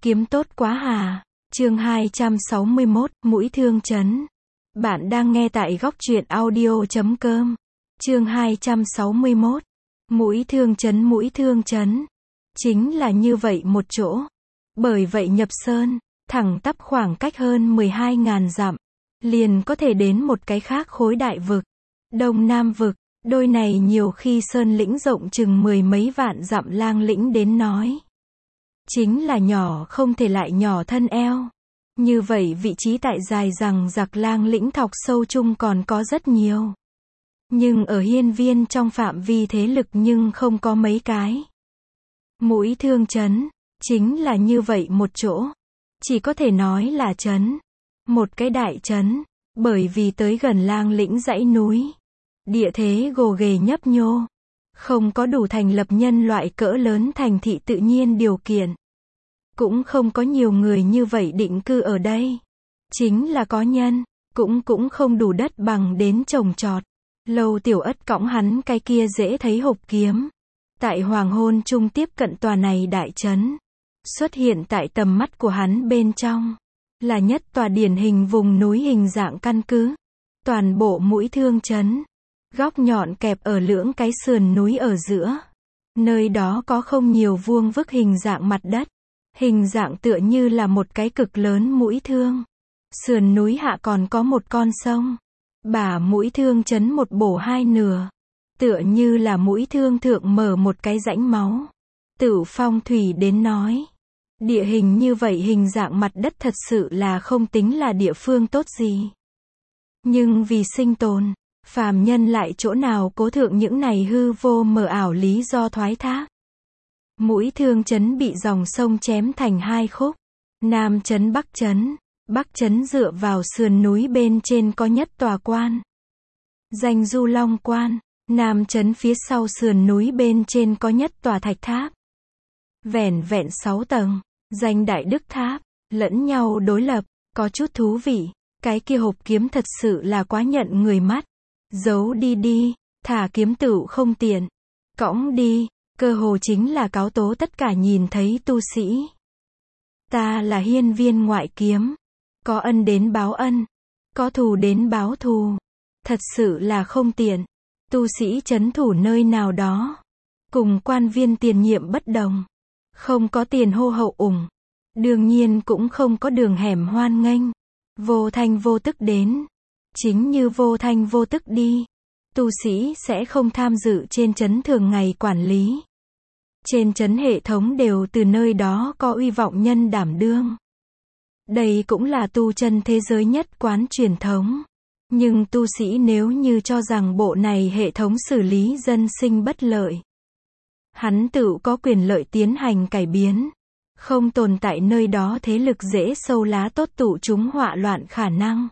Kiếm tốt quá hà. Chương 261, mũi thương trấn. Bạn đang nghe tại góc truyện audio.com. Chương 261. Mũi thương trấn. Chính là như vậy một chỗ. Bởi vậy nhập sơn, thẳng tắp khoảng cách hơn 12.000 dặm, liền có thể đến một cái khác khối đại vực, Đông Nam vực. Đôi này nhiều khi sơn lĩnh rộng chừng 10 mấy vạn dặm lang lĩnh đến nói. Chính là nhỏ không thể lại nhỏ thân eo. Như vậy vị trí tại dài rằng giặc lang lĩnh thọc sâu chung còn có rất nhiều. Nhưng ở hiên viên trong phạm vi thế lực nhưng không có mấy cái. Mũi thương trấn, chính là như vậy một chỗ. Chỉ có thể nói là trấn. Một cái đại trấn, bởi vì tới gần lang lĩnh dãy núi. Địa thế gồ ghề nhấp nhô. Không có đủ thành lập nhân loại cỡ lớn thành thị tự nhiên điều kiện. Cũng không có nhiều người như vậy định cư ở đây. Chính là có nhân, cũng không đủ đất bằng đến trồng trọt. Lâu Tiểu Ất cõng hắn cái kia dễ thấy hộp kiếm. Tại hoàng hôn trung tiếp cận tòa này đại trấn. Xuất hiện tại tầm mắt của hắn bên trong. Là nhất tòa điển hình vùng núi hình dạng căn cứ. Toàn bộ mũi thương trấn. Góc nhọn kẹp ở lưỡng cái sườn núi ở giữa. Nơi đó có không nhiều vuông vức hình dạng mặt đất. Hình dạng tựa như là một cái cực lớn mũi thương. Sườn núi hạ còn có một con sông. Bả mũi thương trấn một bổ hai nửa. Tựa như là mũi thương thượng mở một cái rãnh máu. Tửu phong thủy đến nói. Địa hình như vậy hình dạng mặt đất thật sự là không tính là địa phương tốt gì. Nhưng vì sinh tồn, phàm nhân lại chỗ nào cố thượng những này hư vô mờ ảo lý do thoái thác. Mũi thương trấn bị dòng sông chém thành hai khúc. Nam trấn Bắc trấn. Bắc trấn dựa vào sườn núi bên trên có nhất tòa quan. Danh Du Long Quan. Nam trấn phía sau sườn núi bên trên có nhất tòa thạch tháp. Vẻn vẹn 6 tầng. Danh Đại Đức Tháp. Lẫn nhau đối lập. Có chút thú vị. Cái kia hộp kiếm thật sự là quá nhận người mắt. Giấu đi, thả kiếm tửu không tiện. Cõng đi. Cơ hồ chính là cáo tố tất cả nhìn thấy tu sĩ. Ta là hiên viên ngoại kiếm. Có ân đến báo ân. Có thù đến báo thù. Thật sự là không tiện. Tu sĩ trấn thủ nơi nào đó. Cùng quan viên tiền nhiệm bất đồng. Không có tiền hô hậu ủng. Đương nhiên cũng không có đường hẻm hoan nghênh. Vô thanh vô tức đến. Chính như vô thanh vô tức đi. Tu sĩ sẽ không tham dự trên trấn thường ngày quản lý. Trên trấn hệ thống đều từ nơi đó có uy vọng nhân đảm đương. Đây cũng là tu chân thế giới nhất quán truyền thống. Nhưng tu sĩ nếu như cho rằng bộ này hệ thống xử lý dân sinh bất lợi. Hắn tự có quyền lợi tiến hành cải biến. Không tồn tại nơi đó thế lực dễ sâu lá tốt tụ chúng họa loạn khả năng.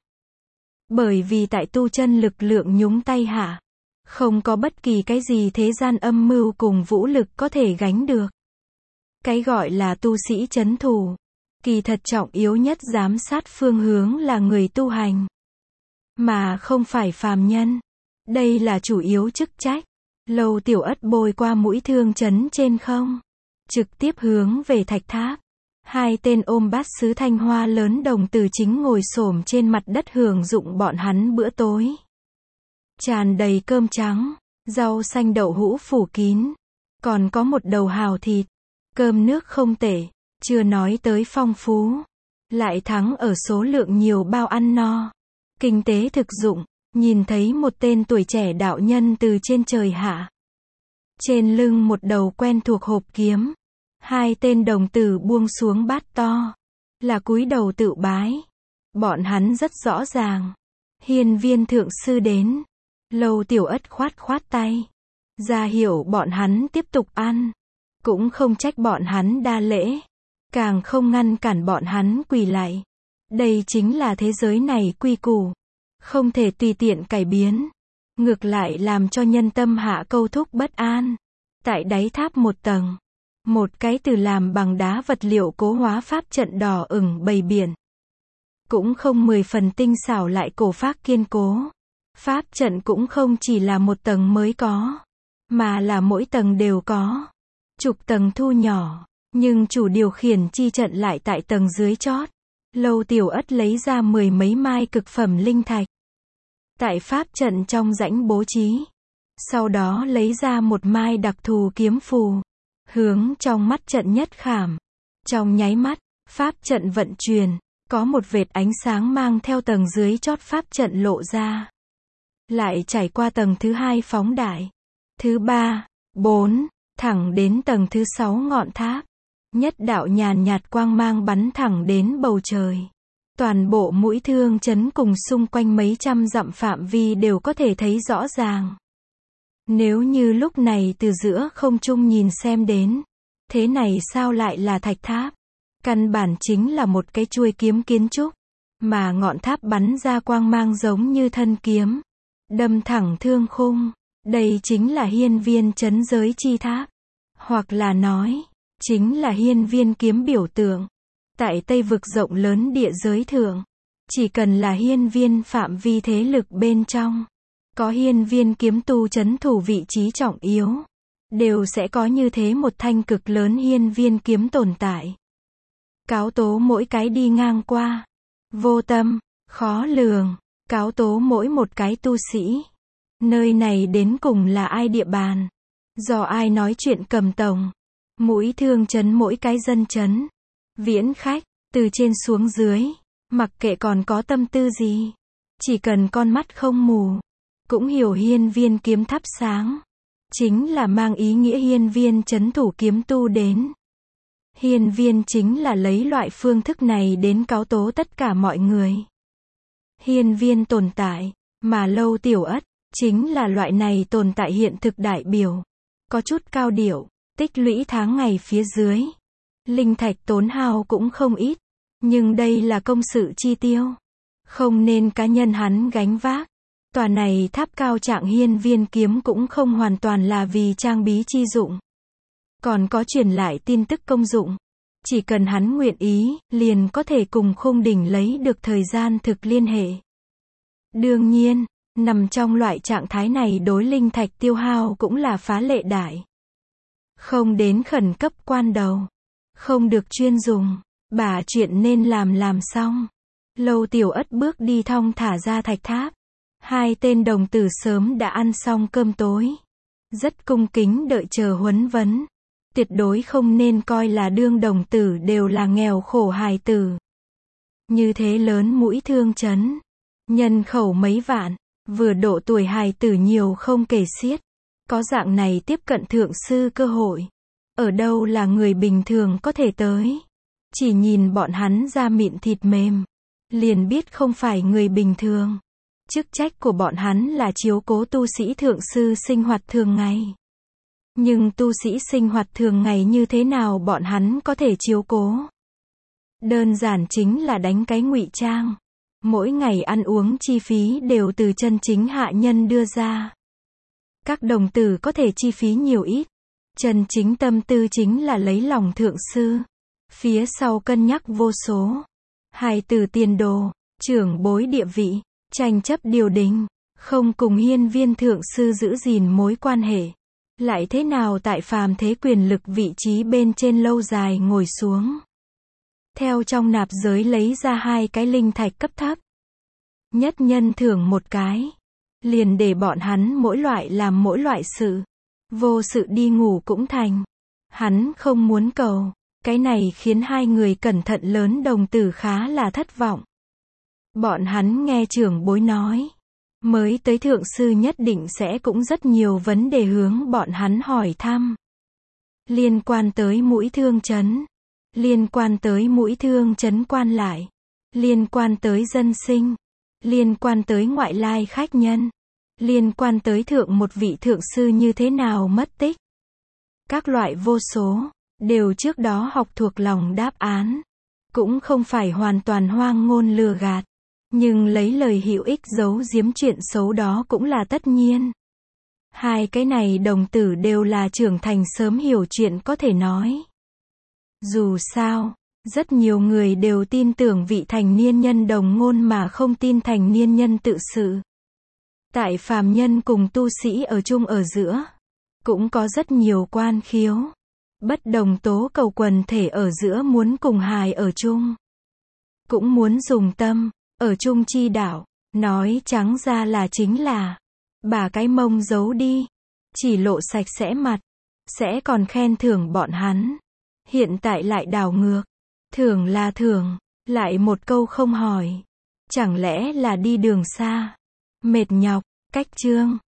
Bởi vì tại tu chân lực lượng nhúng tay hạ. Không có bất kỳ cái gì thế gian âm mưu cùng vũ lực có thể gánh được. Cái gọi là tu sĩ trấn thủ. Kỳ thật trọng yếu nhất giám sát phương hướng là người tu hành. Mà không phải phàm nhân. Đây là chủ yếu chức trách. Lâu Tiểu Ất bôi qua mũi thương trấn trên không. Trực tiếp hướng về thạch tháp. Hai tên ôm bát sứ thanh hoa lớn đồng từ chính ngồi xổm trên mặt đất hưởng dụng bọn hắn bữa tối. Tràn đầy cơm trắng, rau xanh đậu hũ phủ kín. Còn có một đầu hào thịt. Cơm nước không tệ, chưa nói tới phong phú. Lại thắng ở số lượng nhiều bao ăn no. Kinh tế thực dụng, nhìn thấy một tên tuổi trẻ đạo nhân từ trên trời hạ. Trên lưng một đầu quen thuộc hộp kiếm. Hai tên đồng tử buông xuống bát to. Là cúi đầu tự bái. Bọn hắn rất rõ ràng. Hiên viên thượng sư đến. Lâu Tiểu Ất khoát tay. Ra hiểu bọn hắn tiếp tục ăn. Cũng không trách bọn hắn đa lễ. Càng không ngăn cản bọn hắn quỳ lạy. Đây chính là thế giới này quy củ. Không thể tùy tiện cải biến. Ngược lại làm cho nhân tâm hạ câu thúc bất an. Tại đáy tháp một tầng. Một cái từ làm bằng đá vật liệu cố hóa pháp trận đỏ ửng bày biển. Cũng không 10 phần tinh xảo lại cổ phác kiên cố. Pháp trận cũng không chỉ là một tầng mới có. Mà là mỗi tầng đều có. Chục tầng thu nhỏ. Nhưng chủ điều khiển chi trận lại tại tầng dưới chót. Lâu Tiểu Ất lấy ra 10 mấy mai cực phẩm linh thạch. Tại pháp trận trong rãnh bố trí. Sau đó lấy ra một mai đặc thù kiếm phù. Hướng trong mắt trận nhất khảm. Trong nháy mắt, pháp trận vận chuyển. Có một vệt ánh sáng mang theo tầng dưới chót pháp trận lộ ra. Lại trải qua tầng thứ 2 phóng đại. Thứ 3, 4, thẳng đến tầng thứ 6 ngọn tháp. Nhất đạo nhàn nhạt quang mang bắn thẳng đến bầu trời. Toàn bộ mũi thương trấn cùng xung quanh mấy trăm dặm phạm vi đều có thể thấy rõ ràng. Nếu như lúc này từ giữa không trung nhìn xem đến, thế này sao lại là thạch tháp? Căn bản chính là một cái chuôi kiếm kiến trúc, mà ngọn tháp bắn ra quang mang giống như thân kiếm, đâm thẳng thương khung. Đây chính là hiên viên trấn giới chi tháp, hoặc là nói, chính là hiên viên kiếm biểu tượng. Tại Tây vực rộng lớn địa giới thượng, chỉ cần là hiên viên phạm vi thế lực bên trong, có hiên viên kiếm tu trấn thủ vị trí trọng yếu, đều sẽ có như thế một thanh cực lớn hiên viên kiếm tồn tại. Cáo tố mỗi cái đi ngang qua, vô tâm, khó lường, cáo tố mỗi một cái tu sĩ. Nơi này đến cùng là ai địa bàn? Do ai nói chuyện cầm tổng? Mũi thương trấn mỗi cái dân trấn. Viễn khách, từ trên xuống dưới, mặc kệ còn có tâm tư gì. Chỉ cần con mắt không mù, cũng hiểu hiên viên kiếm thắp sáng. Chính là mang ý nghĩa hiên viên trấn thủ kiếm tu đến. Hiên viên chính là lấy loại phương thức này đến cáo tố tất cả mọi người. Hiên viên tồn tại, mà Lâu Tiểu Ất, chính là loại này tồn tại hiện thực đại biểu. Có chút cao điệu, tích lũy tháng ngày phía dưới. Linh thạch tốn hao cũng không ít. Nhưng đây là công sự chi tiêu. Không nên cá nhân hắn gánh vác. Tòa này tháp cao trạng hiên viên kiếm cũng không hoàn toàn là vì trang bí chi dụng. Còn có truyền lại tin tức công dụng. Chỉ cần hắn nguyện ý, liền có thể cùng khung đỉnh lấy được thời gian thực liên hệ. Đương nhiên, nằm trong loại trạng thái này đối linh thạch tiêu hao cũng là phá lệ đại. Không đến khẩn cấp quan đầu. Không được chuyên dùng. Bà chuyện nên làm xong. Lâu Tiểu Ất bước đi thong thả ra thạch tháp. Hai tên đồng tử sớm đã ăn xong cơm tối. Rất cung kính đợi chờ huấn vấn. Tuyệt đối không nên coi là đương đồng tử đều là nghèo khổ hài tử. Như thế lớn mũi thương trấn. Nhân khẩu mấy vạn. Vừa độ tuổi hài tử nhiều không kể xiết. Có dạng này tiếp cận thượng sư cơ hội. Ở đâu là người bình thường có thể tới. Chỉ nhìn bọn hắn da mịn thịt mềm. Liền biết không phải người bình thường. Chức trách của bọn hắn là chiếu cố tu sĩ thượng sư sinh hoạt thường ngày. Nhưng tu sĩ sinh hoạt thường ngày như thế nào bọn hắn có thể chiếu cố? Đơn giản chính là đánh cái ngụy trang. Mỗi ngày ăn uống chi phí đều từ chân chính hạ nhân đưa ra. Các đồng tử có thể chi phí nhiều ít. Chân chính tâm tư chính là lấy lòng thượng sư. Phía sau cân nhắc vô số. Hài tử tiền đồ, trưởng bối địa vị, tranh chấp điều đình, không cùng hiên viên thượng sư giữ gìn mối quan hệ. Lại thế nào tại phàm thế quyền lực vị trí bên trên lâu dài ngồi xuống. Theo trong nạp giới lấy ra 2 cái linh thạch cấp thấp. Nhất nhân thưởng 1 cái. Liền để bọn hắn mỗi loại làm mỗi loại sự. Vô sự đi ngủ cũng thành. Hắn không muốn cầu. Cái này khiến 2 người cẩn thận lớn đồng tử khá là thất vọng. Bọn hắn nghe trưởng bối nói. Mới tới thượng sư nhất định sẽ cũng rất nhiều vấn đề hướng bọn hắn hỏi thăm. Liên quan tới mũi thương trấn. Liên quan tới mũi thương trấn quan lại. Liên quan tới dân sinh. Liên quan tới ngoại lai khách nhân. Liên quan tới thượng một vị thượng sư như thế nào mất tích. Các loại vô số, đều trước đó học thuộc lòng đáp án. Cũng không phải hoàn toàn hoang ngôn lừa gạt. Nhưng lấy lời hữu ích giấu giếm chuyện xấu đó cũng là tất nhiên. 2 cái này đồng tử đều là trưởng thành sớm hiểu chuyện có thể nói. Dù sao, rất nhiều người đều tin tưởng vị thành niên nhân đồng ngôn mà không tin thành niên nhân tự sự. Tại phàm nhân cùng tu sĩ ở chung ở giữa, cũng có rất nhiều quan khiếu. Bất đồng tố cầu quần thể ở giữa muốn cùng hài ở chung. Cũng muốn dùng tâm, ở chung chi đạo. Nói trắng ra là chính là bà cái mông giấu đi. Chỉ lộ sạch sẽ mặt. Sẽ còn khen thưởng bọn hắn. Hiện tại lại đảo ngược. Thưởng là thưởng. Lại một câu không hỏi. Chẳng lẽ là đi đường xa. Mệt nhọc. Cách chương.